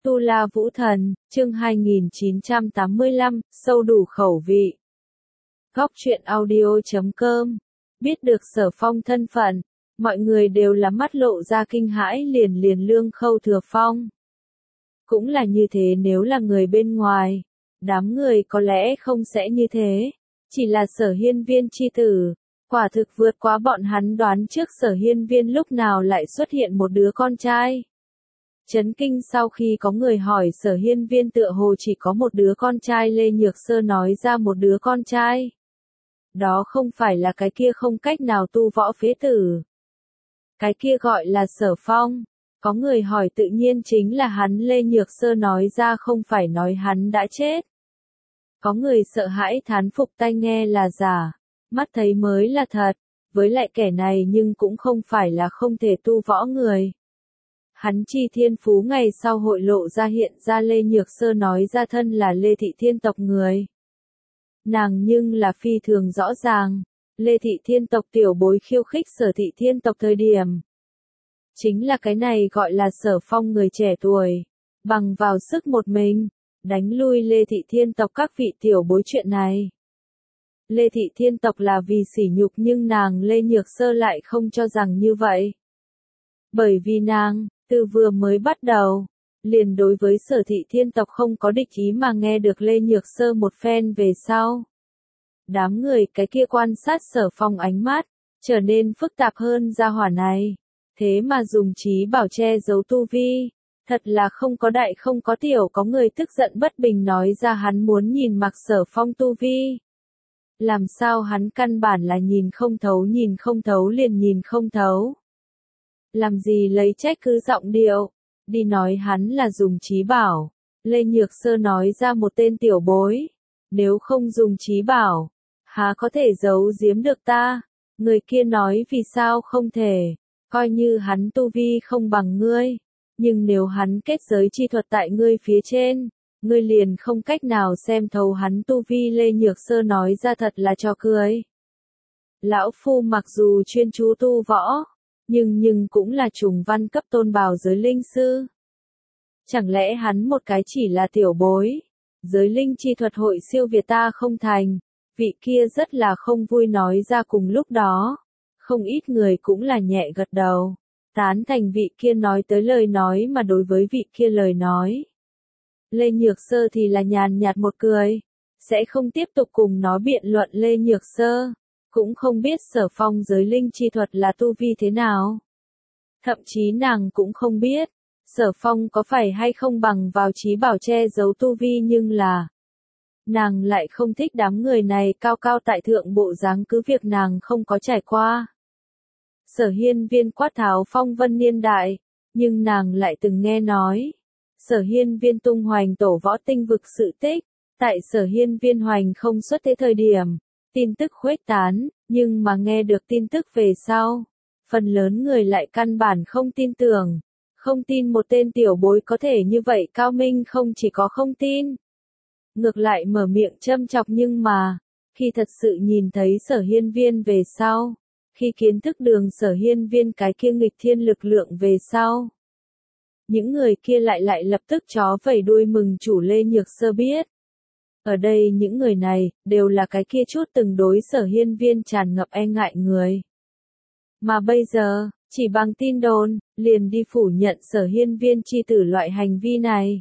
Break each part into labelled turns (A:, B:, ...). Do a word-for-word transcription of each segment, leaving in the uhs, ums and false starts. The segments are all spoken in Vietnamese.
A: Tu La Vũ Thần, chương hai nghìn chín trăm tám mươi lăm, sâu đủ khẩu vị. Góc truyện audio chấm com. Biết được Sở Phong thân phận, mọi người đều là mắt lộ ra kinh hãi liền liền Lương Khâu Thừa Phong. Cũng là như thế nếu là người bên ngoài, đám người có lẽ không sẽ như thế, chỉ là Sở Hiên Viên chi tử, quả thực vượt quá bọn hắn đoán trước. Sở Hiên Viên lúc nào lại xuất hiện một đứa con trai. Chấn kinh sau khi có người hỏi Sở Hiên Viên tựa hồ chỉ có một đứa con trai, Lê Nhược Sơ nói ra một đứa con trai. Đó không phải là cái kia không cách nào tu võ phế tử. Cái kia gọi là Sở Phong. Có người hỏi tự nhiên chính là hắn, Lê Nhược Sơ nói ra không phải nói hắn đã chết. Có người sợ hãi thán phục, tai nghe là giả, mắt thấy mới là thật, với lại kẻ này nhưng cũng không phải là không thể tu võ người. Hắn chi thiên phú ngày sau hội lộ ra, hiện ra Lê Nhược Sơ nói ra thân là Lê Thị Thiên tộc người. Nàng nhưng là phi thường rõ ràng, Lê Thị Thiên tộc tiểu bối khiêu khích Sở Thị Thiên tộc thời điểm. Chính là cái này gọi là Sở Phong người trẻ tuổi, bằng vào sức một mình, đánh lui Lê Thị Thiên tộc các vị tiểu bối chuyện này. Lê Thị Thiên tộc là vì sỉ nhục nhưng nàng Lê Nhược Sơ lại không cho rằng như vậy. Bởi vì nàng, từ vừa mới bắt đầu, liền đối với Sở Thị Thiên tộc không có địch ý, mà nghe được Lê Nhược Sơ một phen về sau. Đám người cái kia quan sát Sở Phong ánh mắt, trở nên phức tạp hơn. Gia hỏa này, thế mà dùng trí bảo che giấu tu vi, thật là không có đại không có tiểu. Có người tức giận bất bình nói ra hắn muốn nhìn mặc Sở Phong tu vi. Làm sao hắn căn bản là nhìn không thấu, nhìn không thấu liền nhìn không thấu. Làm gì lấy trách cứ giọng điệu, đi nói hắn là dùng trí bảo. Lê Nhược Sơ nói ra một tên tiểu bối, nếu không dùng trí bảo, há có thể giấu giếm được ta. Người kia nói vì sao không thể, coi như hắn tu vi không bằng ngươi, nhưng nếu hắn kết giới chi thuật tại ngươi phía trên, ngươi liền không cách nào xem thấu hắn tu vi. Lê Nhược Sơ nói ra thật là trò cười. Lão phu mặc dù chuyên chú tu võ, nhưng nhưng cũng là trùng văn cấp tôn bào giới linh sư. Chẳng lẽ hắn một cái chỉ là tiểu bối, giới linh chi thuật hội siêu việt ta không thành? Vị kia rất là không vui nói ra. Cùng lúc đó, không ít người cũng là nhẹ gật đầu, tán thành vị kia nói tới lời nói. Mà đối với vị kia lời nói, Lê Nhược Sơ thì là nhàn nhạt một cười, sẽ không tiếp tục cùng nó biện luận. Lê Nhược Sơ cũng không biết Sở Phong giới linh chi thuật là tu vi thế nào. Thậm chí nàng cũng không biết, Sở Phong có phải hay không bằng vào trí bảo che giấu tu vi, nhưng là nàng lại không thích đám người này cao cao tại thượng bộ dáng, cứ việc nàng không có trải qua Sở Hiên Viên quát tháo phong vân niên đại, nhưng nàng lại từng nghe nói Sở Hiên Viên tung hoành tổ võ tinh vực sự tích. Tại Sở Hiên Viên hoành không xuất thế thời điểm, tin tức khuếch tán, nhưng mà nghe được tin tức về sau, phần lớn người lại căn bản không tin tưởng, không tin một tên tiểu bối có thể như vậy cao minh. Không chỉ có không tin, ngược lại mở miệng châm chọc. Nhưng mà, khi thật sự nhìn thấy Sở Hiên Viên về sau, khi kiến thức đường Sở Hiên Viên cái kia nghịch thiên lực lượng về sau, những người kia lại lại lập tức chó vẩy đuôi mừng chủ. Lê Nhược Sơ biết, ở đây những người này, đều là cái kia chút từng đối Sở Hiên Viên tràn ngập e ngại người. Mà bây giờ, chỉ bằng tin đồn, liền đi phủ nhận Sở Hiên Viên chi tử loại hành vi này.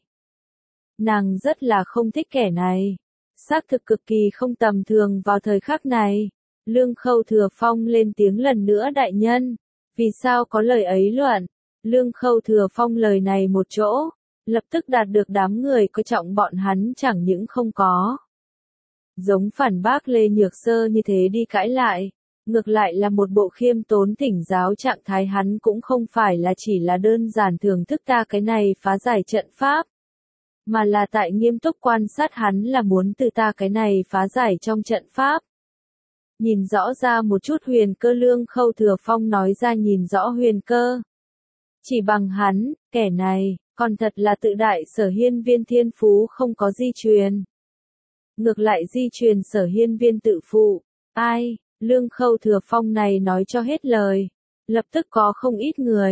A: Nàng rất là không thích kẻ này. Xác thực cực kỳ không tầm thường. Vào thời khắc này, Lương Khâu Thừa Phong lên tiếng lần nữa. Đại nhân, vì sao có lời ấy luận? Lương Khâu Thừa Phong lời này một chỗ, lập tức đạt được đám người coi trọng. Bọn hắn chẳng những không có giống phản bác Lê Nhược Sơ như thế đi cãi lại, ngược lại là một bộ khiêm tốn thỉnh giáo trạng thái. Hắn cũng không phải là chỉ là đơn giản thưởng thức ta cái này phá giải trận pháp, mà là tại nghiêm túc quan sát. Hắn là muốn từ ta cái này phá giải trong trận pháp nhìn rõ ra một chút huyền cơ. Lương Khâu Thừa Phong nói ra nhìn rõ huyền cơ. Chỉ bằng hắn, kẻ này, còn thật là tự đại. Sở Hiên Viên thiên phú không có di truyền, ngược lại di truyền Sở Hiên Viên tự phụ. Ai? Lương Khâu Thừa Phong này nói cho hết lời, lập tức có không ít người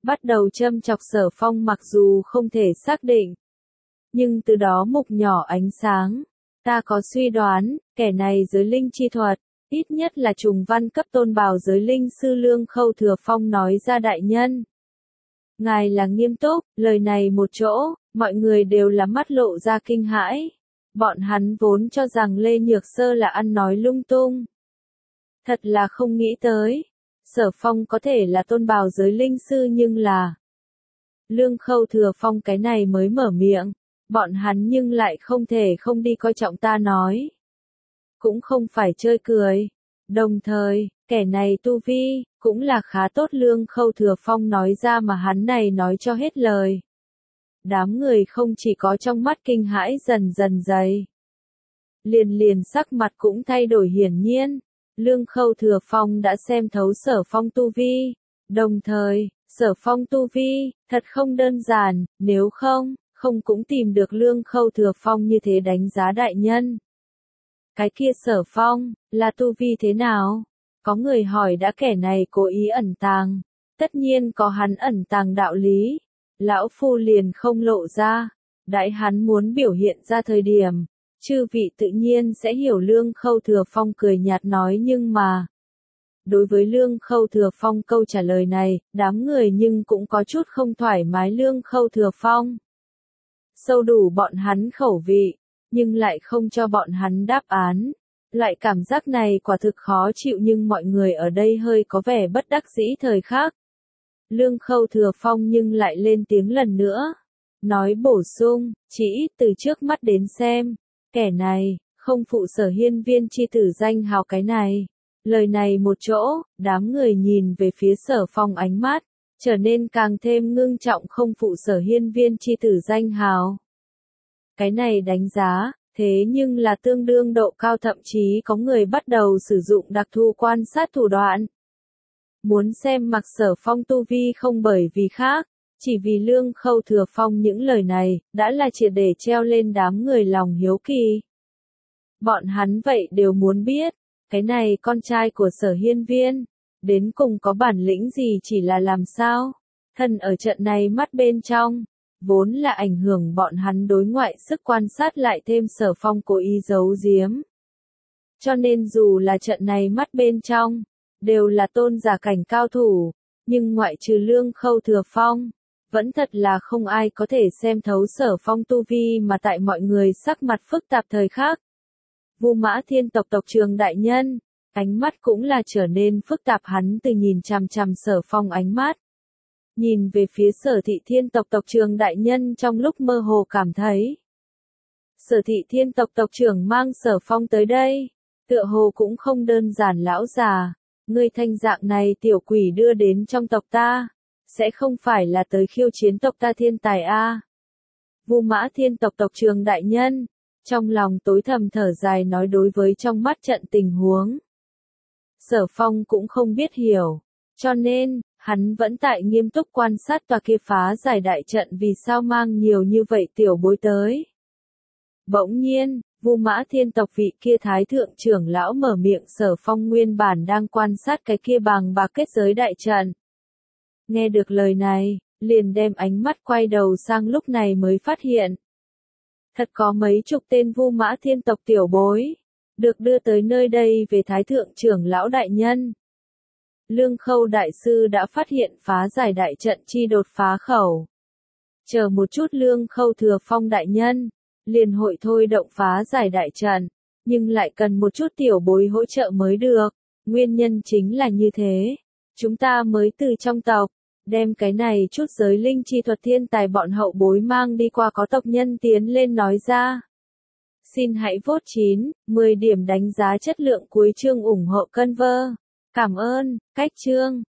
A: bắt đầu châm chọc Sở Phong mặc dù không thể xác định. Nhưng từ đó mục nhỏ ánh sáng, ta có suy đoán, kẻ này giới linh chi thuật, ít nhất là trùng văn cấp tôn bào giới linh sư Lương Khâu Thừa Phong nói ra đại nhân. Ngài là nghiêm túc, lời này một chỗ, mọi người đều là mắt lộ ra kinh hãi. Bọn hắn vốn cho rằng Lê Nhược Sơ là ăn nói lung tung. Thật là không nghĩ tới. Sở Phong có thể là tôn bào giới linh sư nhưng là Lương Khâu Thừa Phong cái này mới mở miệng. Bọn hắn nhưng lại không thể không đi coi trọng ta nói. Cũng không phải chơi cười. Đồng thời, kẻ này tu vi, cũng là khá tốt. Lương Khâu Thừa Phong nói ra mà hắn này nói cho hết lời. Đám người không chỉ có trong mắt kinh hãi dần dần dày. Liền liền sắc mặt cũng thay đổi hiển nhiên. Lương Khâu Thừa Phong đã xem thấu Sở Phong tu vi. Đồng thời, Sở Phong tu vi, thật không đơn giản, nếu không, không cũng tìm được Lương Khâu Thừa Phong như thế đánh giá đại nhân. Cái kia Sở Phong, là tu vi thế nào? Có người hỏi đã kẻ này cố ý ẩn tàng. Tất nhiên có hắn ẩn tàng đạo lý. Lão Phu liền không lộ ra. Đãi hắn muốn biểu hiện ra thời điểm. Chư vị tự nhiên sẽ hiểu. Lương Khâu Thừa Phong cười nhạt nói nhưng mà. Đối với Lương Khâu Thừa Phong câu trả lời này, đám người nhưng cũng có chút không thoải mái. Lương Khâu Thừa Phong sâu đủ bọn hắn khẩu vị, nhưng lại không cho bọn hắn đáp án. Loại cảm giác này quả thực khó chịu nhưng mọi người ở đây hơi có vẻ bất đắc dĩ thời khắc. Lương Khâu Thừa Phong nhưng lại lên tiếng lần nữa. Nói bổ sung, chỉ ít từ trước mắt đến xem, kẻ này, không phụ Sở Hiên Viên chi tử danh hào cái này. Lời này một chỗ, đám người nhìn về phía Sở Phong ánh mắt, trở nên càng thêm ngưng trọng không phụ Sở Hiên Viên chi tử danh hào. Cái này đánh giá, thế nhưng là tương đương độ cao thậm chí có người bắt đầu sử dụng đặc thù quan sát thủ đoạn. Muốn xem mặc Sở Phong tu vi không bởi vì khác, chỉ vì Lương Khâu Thừa Phong những lời này, đã là triệt để treo lên đám người lòng hiếu kỳ. Bọn hắn vậy đều muốn biết, cái này con trai của Sở Hiên Viên, đến cùng có bản lĩnh gì chỉ là làm sao, thân ở trận này mắt bên trong, vốn là ảnh hưởng bọn hắn đối ngoại sức quan sát lại thêm Sở Phong cố ý giấu giếm. Cho nên dù là trận này mắt bên trong, đều là tôn giả cảnh cao thủ, nhưng ngoại trừ Lương Khâu Thừa Phong, vẫn thật là không ai có thể xem thấu Sở Phong tu vi mà tại mọi người sắc mặt phức tạp thời khắc. Vu Mã Thiên tộc tộc trưởng đại nhân, ánh mắt cũng là trở nên phức tạp hắn từ nhìn chằm chằm Sở Phong ánh mắt. Nhìn về phía Sở Thị Thiên tộc tộc trưởng đại nhân trong lúc mơ hồ cảm thấy. Sở Thị Thiên tộc tộc trưởng mang Sở Phong tới đây, tựa hồ cũng không đơn giản lão già, ngươi thanh dạng này tiểu quỷ đưa đến trong tộc ta, sẽ không phải là tới khiêu chiến tộc ta thiên tài a? Vu Mã Thiên tộc tộc trưởng đại nhân, trong lòng tối thầm thở dài nói đối với trong mắt trận tình huống. Sở Phong cũng không biết hiểu, cho nên, hắn vẫn tại nghiêm túc quan sát tòa kia phá giải đại trận vì sao mang nhiều như vậy tiểu bối tới. Bỗng nhiên, Vu Mã Thiên tộc vị kia thái thượng trưởng lão mở miệng. Sở Phong nguyên bản đang quan sát cái kia bàng bạc kết giới đại trận. Nghe được lời này, liền đem ánh mắt quay đầu sang lúc này mới phát hiện. Thật có mấy chục tên Vu Mã Thiên tộc tiểu bối, được đưa tới nơi đây về thái thượng trưởng lão đại nhân. Lương Khâu đại sư đã phát hiện phá giải đại trận chi đột phá khẩu. Chờ một chút Lương Khâu Thừa Phong đại nhân, liền hội thôi động phá giải đại trận, nhưng lại cần một chút tiểu bối hỗ trợ mới được. Nguyên nhân chính là như thế, chúng ta mới từ trong tộc, đem cái này chút giới linh chi thuật thiên tài bọn hậu bối mang đi qua có tộc nhân tiến lên nói ra. Xin hãy vote chín, mười điểm đánh giá chất lượng cuối chương ủng hộ Conver. Cảm ơn, cách chương.